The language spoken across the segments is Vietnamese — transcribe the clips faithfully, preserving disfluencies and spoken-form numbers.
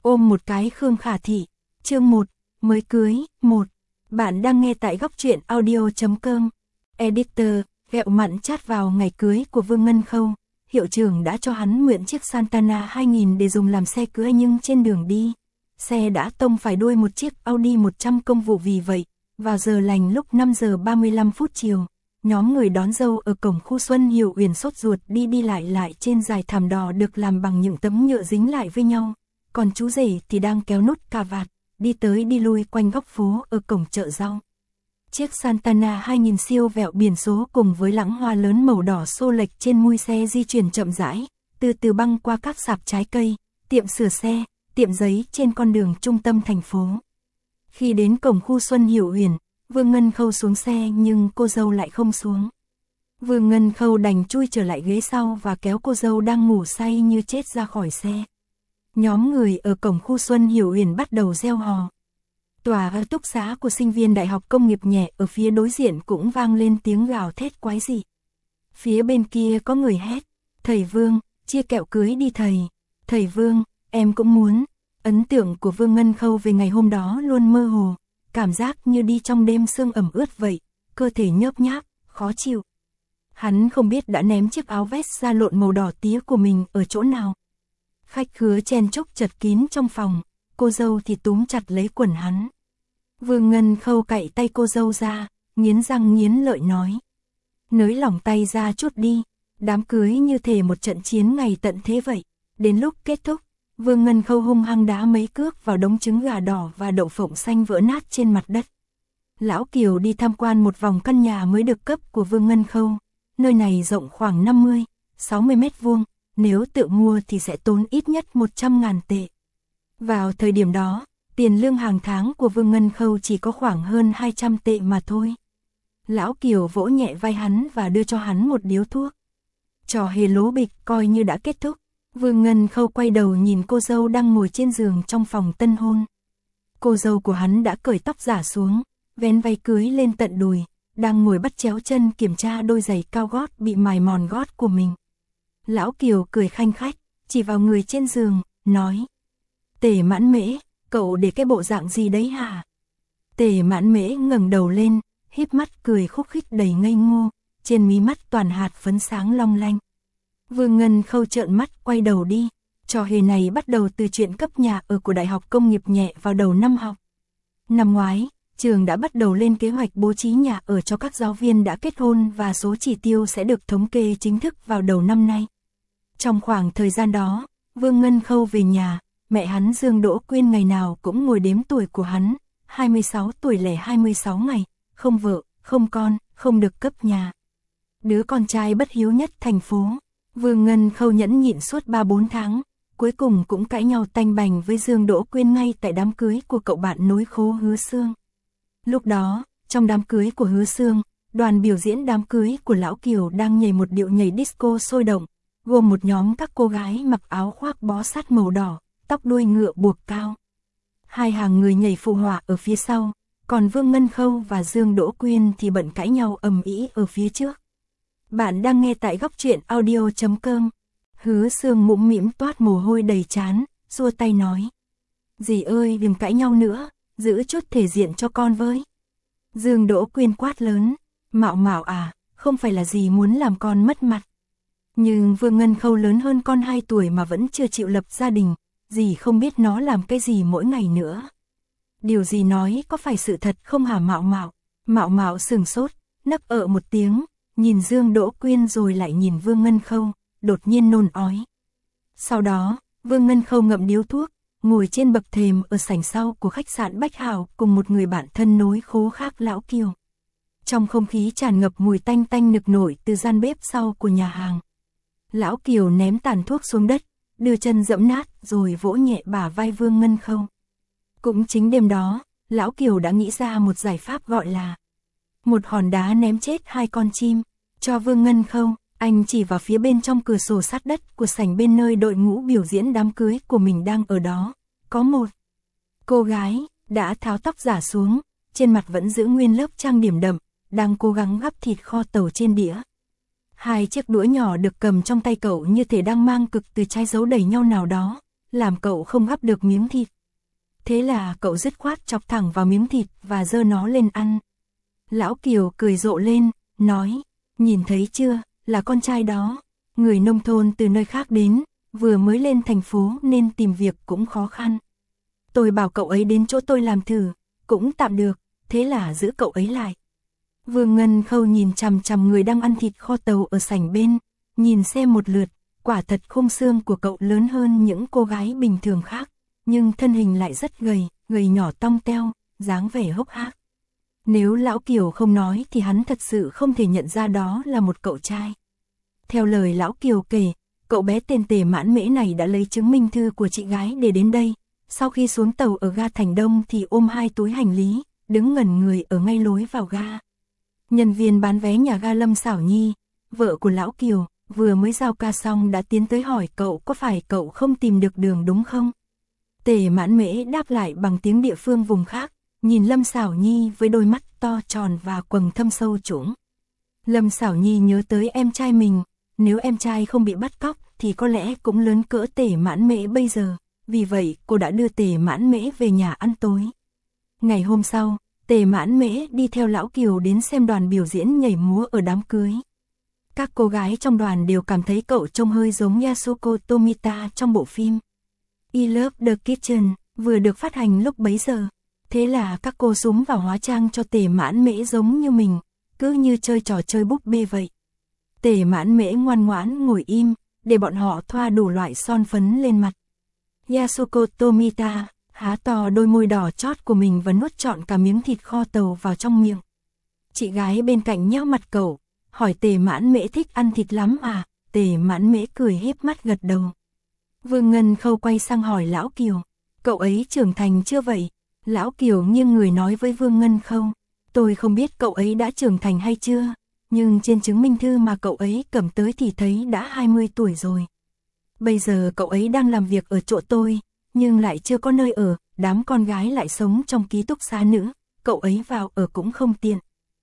Ôm một cái Khương Khả Thị, chương một, mới cưới, một. Bạn đang nghe tại góc truyện audio.com. Editor, ghẹo mặn chat vào ngày cưới của Vương Ngân Khâu. Hiệu trưởng đã cho hắn mượn chiếc Santana hai nghìn để dùng làm xe cưới, nhưng trên đường đi, xe đã tông phải đuôi một chiếc Audi một trăm công vụ. Vì vậy, vào giờ lành lúc năm giờ ba mươi lăm phút chiều, nhóm người đón dâu ở cổng khu Xuân Hiểu Uyển sốt ruột đi đi lại lại trên dải thảm đỏ được làm bằng những tấm nhựa dính lại với nhau. Còn chú rể thì đang kéo nút cà vạt, đi tới đi lui quanh góc phố ở cổng chợ rau. Chiếc Santana hai nghìn siêu vẹo biển số cùng với lãng hoa lớn màu đỏ xô lệch trên mui xe di chuyển chậm rãi, từ từ băng qua các sạp trái cây, tiệm sửa xe, tiệm giấy trên con đường trung tâm thành phố. Khi đến cổng khu Xuân Hiểu Uyển, Vương Ngân Khâu xuống xe nhưng cô dâu lại không xuống. Vương Ngân Khâu đành chui trở lại ghế sau và kéo cô dâu đang ngủ say như chết ra khỏi xe. Nhóm người ở cổng khu Xuân Hiểu Uyển bắt đầu reo hò. Tòa túc xá của sinh viên Đại học Công nghiệp Nhẹ ở phía đối diện cũng vang lên tiếng gào thét quái dị. Phía bên kia có người hét, "Thầy Vương, chia kẹo cưới đi thầy. Thầy Vương, em cũng muốn." Ấn tượng của Vương Ngân Khâu về ngày hôm đó luôn mơ hồ, cảm giác như đi trong đêm sương ẩm ướt vậy, cơ thể nhớp nháp, khó chịu. Hắn không biết đã ném chiếc áo vest da lộn màu đỏ tía của mình ở chỗ nào. Khách khứa chen chúc chật kín trong phòng, cô dâu thì túm chặt lấy quần hắn. Vương Ngân Khâu cạy tay cô dâu ra, nghiến răng nghiến lợi nói: "Nới lỏng tay ra chút đi, đám cưới như thể một trận chiến ngày tận thế vậy." Đến lúc kết thúc, Vương Ngân Khâu hung hăng đá mấy cước vào đống trứng gà đỏ và đậu phộng xanh vỡ nát trên mặt đất. Lão Kiều đi tham quan một vòng căn nhà mới được cấp của Vương Ngân Khâu. Nơi này rộng khoảng năm mươi, sáu mươi mét vuông, nếu tự mua thì sẽ tốn ít nhất một trăm ngàn tệ. Vào thời điểm đó, tiền lương hàng tháng của Vương Ngân Khâu chỉ có khoảng hơn hai trăm tệ mà thôi. Lão Kiều vỗ nhẹ vai hắn và đưa cho hắn một điếu thuốc. Trò hề lố bịch coi như đã kết thúc. Vương Ngân Khâu quay đầu nhìn cô dâu đang ngồi trên giường trong phòng tân hôn. Cô dâu của hắn đã cởi tóc giả xuống, vén váy cưới lên tận đùi, đang ngồi bắt chéo chân kiểm tra đôi giày cao gót bị mài mòn gót của mình. Lão Kiều cười khanh khách, chỉ vào người trên giường, nói: "Tề Mãn Mễ, cậu để cái bộ dạng gì đấy hả?" Tề Mãn Mễ ngẩng đầu lên, híp mắt cười khúc khích đầy ngây ngô, trên mí mắt toàn hạt phấn sáng long lanh. Vương Ngân Khâu trợn mắt quay đầu đi. Trò hề này bắt đầu từ chuyện cấp nhà ở của Đại học Công nghiệp Nhẹ vào đầu năm học. Năm ngoái, trường đã bắt đầu lên kế hoạch bố trí nhà ở cho các giáo viên đã kết hôn và số chỉ tiêu sẽ được thống kê chính thức vào đầu năm nay. Trong khoảng thời gian đó, Vương Ngân Khâu về nhà, mẹ hắn Dương Đỗ Quyên ngày nào cũng ngồi đếm tuổi của hắn, hai mươi sáu tuổi lẻ hai mươi sáu ngày, không vợ, không con, không được cấp nhà. Đứa con trai bất hiếu nhất thành phố. Vương Ngân Khâu nhẫn nhịn suốt ba bốn tháng, cuối cùng cũng cãi nhau tanh bành với Dương Đỗ Quyên ngay tại đám cưới của cậu bạn nối khố Hứa Sương. Lúc đó, trong đám cưới của Hứa Sương, đoàn biểu diễn đám cưới của Lão Kiều đang nhảy một điệu nhảy disco sôi động, gồm một nhóm các cô gái mặc áo khoác bó sát màu đỏ, tóc đuôi ngựa buộc cao. Hai hàng người nhảy phụ họa ở phía sau, còn Vương Ngân Khâu và Dương Đỗ Quyên thì bận cãi nhau ầm ĩ ở phía trước. Bạn đang nghe tại góc truyện audio.com. Hứa Sương mũm mĩm toát mồ hôi đầy trán, xua tay nói: "Dì ơi, đừng cãi nhau nữa, giữ chút thể diện cho con với." Dương Đỗ Quyên quát lớn: "Mạo Mạo à, không phải là dì muốn làm con mất mặt. Nhưng Vương Ngân Khâu lớn hơn con hai tuổi mà vẫn chưa chịu lập gia đình, dì không biết nó làm cái gì mỗi ngày nữa. Điều dì nói có phải sự thật không hả Mạo Mạo?" Mạo Mạo sừng sốt, nấc ợ một tiếng, nhìn Dương Đỗ Quyên rồi lại nhìn Vương Ngân Khâu, đột nhiên nôn ói. Sau đó, Vương Ngân Khâu ngậm điếu thuốc, ngồi trên bậc thềm ở sảnh sau của khách sạn Bách Hảo cùng một người bạn thân nối khố khác Lão Kiều. Trong không khí tràn ngập mùi tanh tanh nực nổi từ gian bếp sau của nhà hàng. Lão Kiều ném tàn thuốc xuống đất, đưa chân dẫm nát rồi vỗ nhẹ bả vai Vương Ngân Khâu. Cũng chính đêm đó, Lão Kiều đã nghĩ ra một giải pháp gọi là một hòn đá ném chết hai con chim. Cho Vương Ngân Khâu, anh chỉ vào phía bên trong cửa sổ sát đất của sảnh bên nơi đội ngũ biểu diễn đám cưới của mình đang ở đó. Có một cô gái đã tháo tóc giả xuống, trên mặt vẫn giữ nguyên lớp trang điểm đậm, đang cố gắng gắp thịt kho tàu trên đĩa. Hai chiếc đũa nhỏ được cầm trong tay cậu như thể đang mang cực từ trái dấu đầy nhau nào đó, làm cậu không gắp được miếng thịt. Thế là cậu dứt khoát chọc thẳng vào miếng thịt và giơ nó lên ăn. Lão Kiều cười rộ lên, nói, nhìn thấy chưa, là con trai đó, người nông thôn từ nơi khác đến, vừa mới lên thành phố nên tìm việc cũng khó khăn. Tôi bảo cậu ấy đến chỗ tôi làm thử, cũng tạm được, thế là giữ cậu ấy lại. Vương Ngân Khâu nhìn chằm chằm người đang ăn thịt kho tàu ở sảnh bên, nhìn xem một lượt, quả thật khung xương của cậu lớn hơn những cô gái bình thường khác, nhưng thân hình lại rất gầy, gầy nhỏ tong teo, dáng vẻ hốc hác. Nếu Lão Kiều không nói thì hắn thật sự không thể nhận ra đó là một cậu trai. Theo lời Lão Kiều kể, cậu bé tên Tề Mãn Mễ này đã lấy chứng minh thư của chị gái để đến đây, sau khi xuống tàu ở ga Thành Đông thì ôm hai túi hành lý, đứng ngẩn người ở ngay lối vào ga. Nhân viên bán vé nhà ga Lâm Xảo Nhi, vợ của Lão Kiều, vừa mới giao ca xong đã tiến tới hỏi cậu có phải cậu không tìm được đường đúng không? Tề Mãn Mễ đáp lại bằng tiếng địa phương vùng khác, nhìn Lâm Xảo Nhi với đôi mắt to tròn và quầng thâm sâu trũng. Lâm Xảo Nhi nhớ tới em trai mình, nếu em trai không bị bắt cóc thì có lẽ cũng lớn cỡ Tề Mãn Mễ bây giờ, vì vậy cô đã đưa Tề Mãn Mễ về nhà ăn tối. Ngày hôm sau, Tề Mãn Mễ đi theo Lão Kiều đến xem đoàn biểu diễn nhảy múa ở đám cưới. Các cô gái trong đoàn đều cảm thấy cậu trông hơi giống Yasuko Tomita trong bộ phim I Love the Kitchen, vừa được phát hành lúc bấy giờ. Thế là các cô súm vào hóa trang cho Tề Mãn Mễ giống như mình, cứ như chơi trò chơi búp bê vậy. Tề Mãn Mễ ngoan ngoãn ngồi im, để bọn họ thoa đủ loại son phấn lên mặt. Yasuko Tomita há to đôi môi đỏ chót của mình và nuốt trọn cả miếng thịt kho tàu vào trong miệng. Chị gái bên cạnh nheo mặt cậu, hỏi Tề Mãn Mễ thích ăn thịt lắm à? Tề Mãn Mễ cười híp mắt gật đầu. Vương Ngân Khâu quay sang hỏi Lão Kiều, cậu ấy trưởng thành chưa vậy? Lão Kiều nghiêng người nói với Vương Ngân Khâu, tôi không biết cậu ấy đã trưởng thành hay chưa, nhưng trên chứng minh thư mà cậu ấy cầm tới thì thấy đã hai mươi tuổi rồi. Bây giờ cậu ấy đang làm việc ở chỗ tôi, nhưng lại chưa có nơi ở, đám con gái lại sống trong ký túc xá nữ, cậu ấy vào ở cũng không tiện.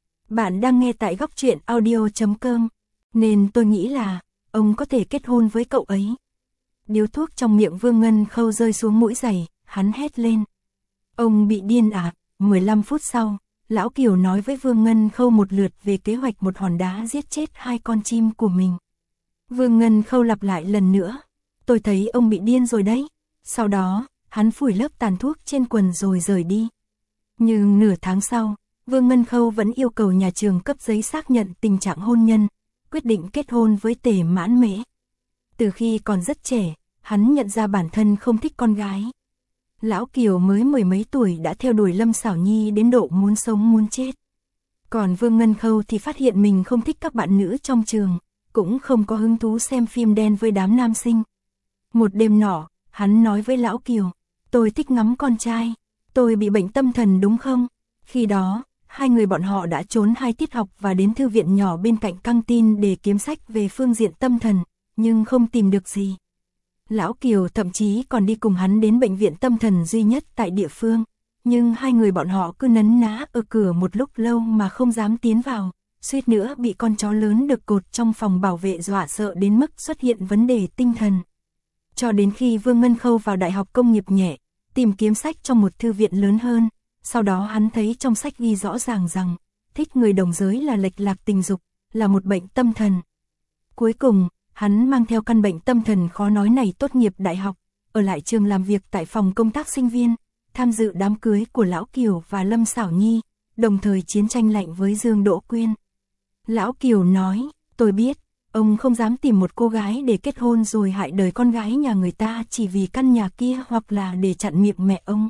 Bạn đang nghe tại góc truyện audio chấm com, nên tôi nghĩ là ông có thể kết hôn với cậu ấy. Điếu thuốc trong miệng Vương Ngân Khâu rơi xuống mũi giày, hắn hét lên. Ông bị điên à? mười lăm phút sau, Lão Kiều nói với Vương Ngân Khâu một lượt về kế hoạch một hòn đá giết chết hai con chim của mình. Vương Ngân Khâu lặp lại lần nữa, tôi thấy ông bị điên rồi đấy. Sau đó, hắn phủi lớp tàn thuốc trên quần rồi rời đi. Nhưng nửa tháng sau, Vương Ngân Khâu vẫn yêu cầu nhà trường cấp giấy xác nhận tình trạng hôn nhân, quyết định kết hôn với Tề Mãn Mễ. Từ khi còn rất trẻ, hắn nhận ra bản thân không thích con gái. Lão Kiều mới mười mấy tuổi đã theo đuổi Lâm Xảo Nhi đến độ muốn sống muốn chết. Còn Vương Ngân Khâu thì phát hiện mình không thích các bạn nữ trong trường, cũng không có hứng thú xem phim đen với đám nam sinh. Một đêm nọ, hắn nói với Lão Kiều, tôi thích ngắm con trai, tôi bị bệnh tâm thần đúng không? Khi đó, hai người bọn họ đã trốn hai tiết học và đến thư viện nhỏ bên cạnh căng tin để kiếm sách về phương diện tâm thần, nhưng không tìm được gì. Lão Kiều thậm chí còn đi cùng hắn đến bệnh viện tâm thần duy nhất tại địa phương, nhưng hai người bọn họ cứ nấn ná ở cửa một lúc lâu mà không dám tiến vào, suýt nữa bị con chó lớn được cột trong phòng bảo vệ dọa sợ đến mức xuất hiện vấn đề tinh thần. Cho đến khi Vương Ngân Khâu vào Đại học Công nghiệp nhẹ, tìm kiếm sách trong một thư viện lớn hơn, sau đó hắn thấy trong sách ghi rõ ràng rằng, thích người đồng giới là lệch lạc tình dục, là một bệnh tâm thần. Cuối cùng, hắn mang theo căn bệnh tâm thần khó nói này tốt nghiệp đại học, ở lại trường làm việc tại phòng công tác sinh viên, tham dự đám cưới của Lão Kiều và Lâm Xảo Nhi, đồng thời chiến tranh lạnh với Dương Đỗ Quyên. Lão Kiều nói, tôi biết, ông không dám tìm một cô gái để kết hôn rồi hại đời con gái nhà người ta chỉ vì căn nhà kia hoặc là để chặn miệng mẹ ông.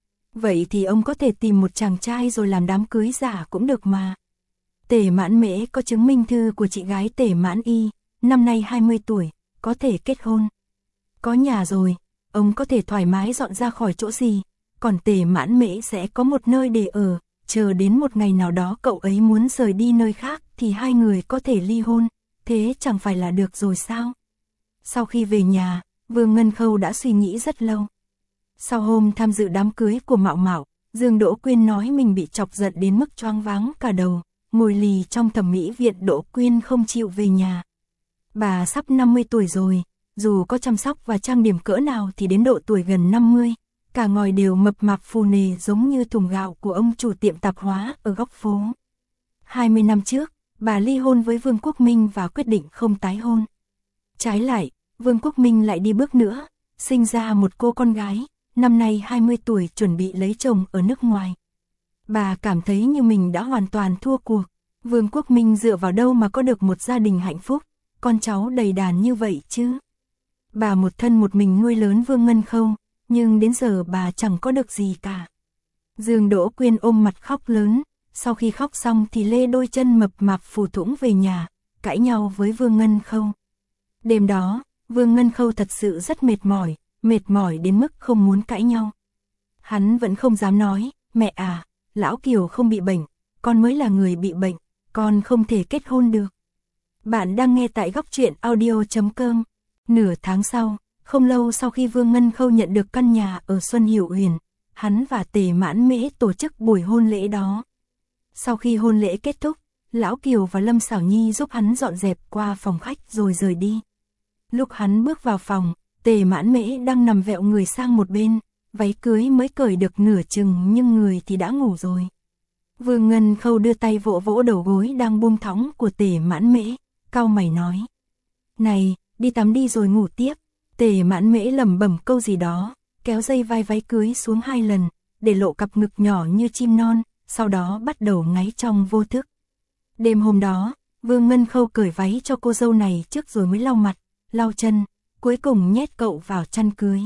Vậy thì ông có thể tìm một chàng trai rồi làm đám cưới giả cũng được mà. Tề Mãn Mễ có chứng minh thư của chị gái Tề Mãn Y, năm nay hai mươi tuổi, có thể kết hôn. Có nhà rồi, ông có thể thoải mái dọn ra khỏi chỗ gì, còn Tề Mãn Mễ sẽ có một nơi để ở, chờ đến một ngày nào đó cậu ấy muốn rời đi nơi khác thì hai người có thể ly hôn, thế chẳng phải là được rồi sao? Sau khi về nhà, Vương Ngân Khâu đã suy nghĩ rất lâu. Sau hôm tham dự đám cưới của Mạo Mạo, Dương Đỗ Quyên nói mình bị chọc giận đến mức choáng váng cả đầu, ngồi lì trong thẩm mỹ viện. Đỗ Quyên không chịu về nhà. Bà sắp năm mươi tuổi rồi, dù có chăm sóc và trang điểm cỡ nào thì đến độ tuổi gần năm mươi, cả ngòi đều mập mạp phù nề giống như thùng gạo của ông chủ tiệm tạp hóa ở góc phố. hai mươi năm trước, bà ly hôn với Vương Quốc Minh và quyết định không tái hôn. Trái lại, Vương Quốc Minh lại đi bước nữa, sinh ra một cô con gái, năm nay hai mươi tuổi chuẩn bị lấy chồng ở nước ngoài. Bà cảm thấy như mình đã hoàn toàn thua cuộc. Vương Quốc Minh dựa vào đâu mà có được một gia đình hạnh phúc, con cháu đầy đàn như vậy chứ? Bà một thân một mình nuôi lớn Vương Ngân Khâu, nhưng đến giờ bà chẳng có được gì cả. Dương Đỗ Quyên ôm mặt khóc lớn, sau khi khóc xong thì lê đôi chân mập mạp phù thủng về nhà, cãi nhau với Vương Ngân Khâu. Đêm đó, Vương Ngân Khâu thật sự rất mệt mỏi, mệt mỏi đến mức không muốn cãi nhau. Hắn vẫn không dám nói, mẹ à, lão Kiều không bị bệnh, con mới là người bị bệnh, con không thể kết hôn được. Bạn đang nghe tại góc truyện audio chấm com. Nửa tháng sau, không lâu sau khi Vương Ngân Khâu nhận được căn nhà ở Xuân Hiểu Huyền, hắn và Tề Mãn Mễ tổ chức buổi hôn lễ đó. Sau khi hôn lễ kết thúc, lão Kiều và Lâm Xảo Nhi giúp hắn dọn dẹp qua phòng khách rồi rời đi. Lúc hắn bước vào phòng, Tề Mãn Mễ đang nằm vẹo người sang một bên, váy cưới mới cởi được nửa chừng nhưng người thì đã ngủ rồi. Vương Ngân Khâu đưa tay vỗ vỗ đầu gối đang buông thõng của Tề Mãn Mễ, cau mày nói: "Này, đi tắm đi rồi ngủ tiếp." Tề Mãn Mễ lẩm bẩm câu gì đó, kéo dây vai váy cưới xuống hai lần, để lộ cặp ngực nhỏ như chim non, sau đó bắt đầu ngáy trong vô thức. Đêm hôm đó, Vương Ngân Khâu cởi váy cho cô dâu này trước rồi mới lau mặt, lau chân, cuối cùng nhét cậu vào chăn cưới.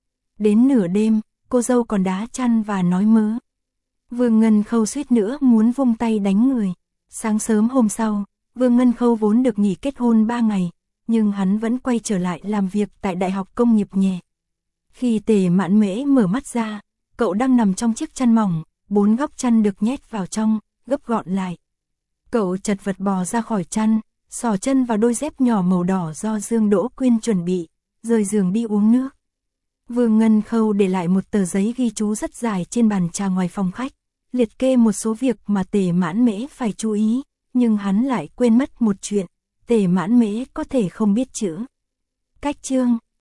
Đến nửa đêm, cô dâu còn đá chăn và nói mớ. Vương Ngân Khâu suýt nữa muốn vung tay đánh người. Sáng sớm hôm sau, Vương Ngân Khâu vốn được nghỉ kết hôn ba ngày, nhưng hắn vẫn quay trở lại làm việc tại Đại học Công nghiệp nhẹ. Khi Tề Mãn Mễ mở mắt ra, cậu đang nằm trong chiếc chăn mỏng, bốn góc chăn được nhét vào trong, gấp gọn lại. Cậu chật vật bò ra khỏi chăn, xỏ chân vào đôi dép nhỏ màu đỏ do Dương Đỗ Quyên chuẩn bị, rời giường đi uống nước. Vương Ngân Khâu để lại một tờ giấy ghi chú rất dài trên bàn trà ngoài phòng khách, liệt kê một số việc mà Tề Mãn Mễ phải chú ý, nhưng hắn lại quên mất một chuyện, Tề Mãn Mễ có thể không biết chữ. Cách chương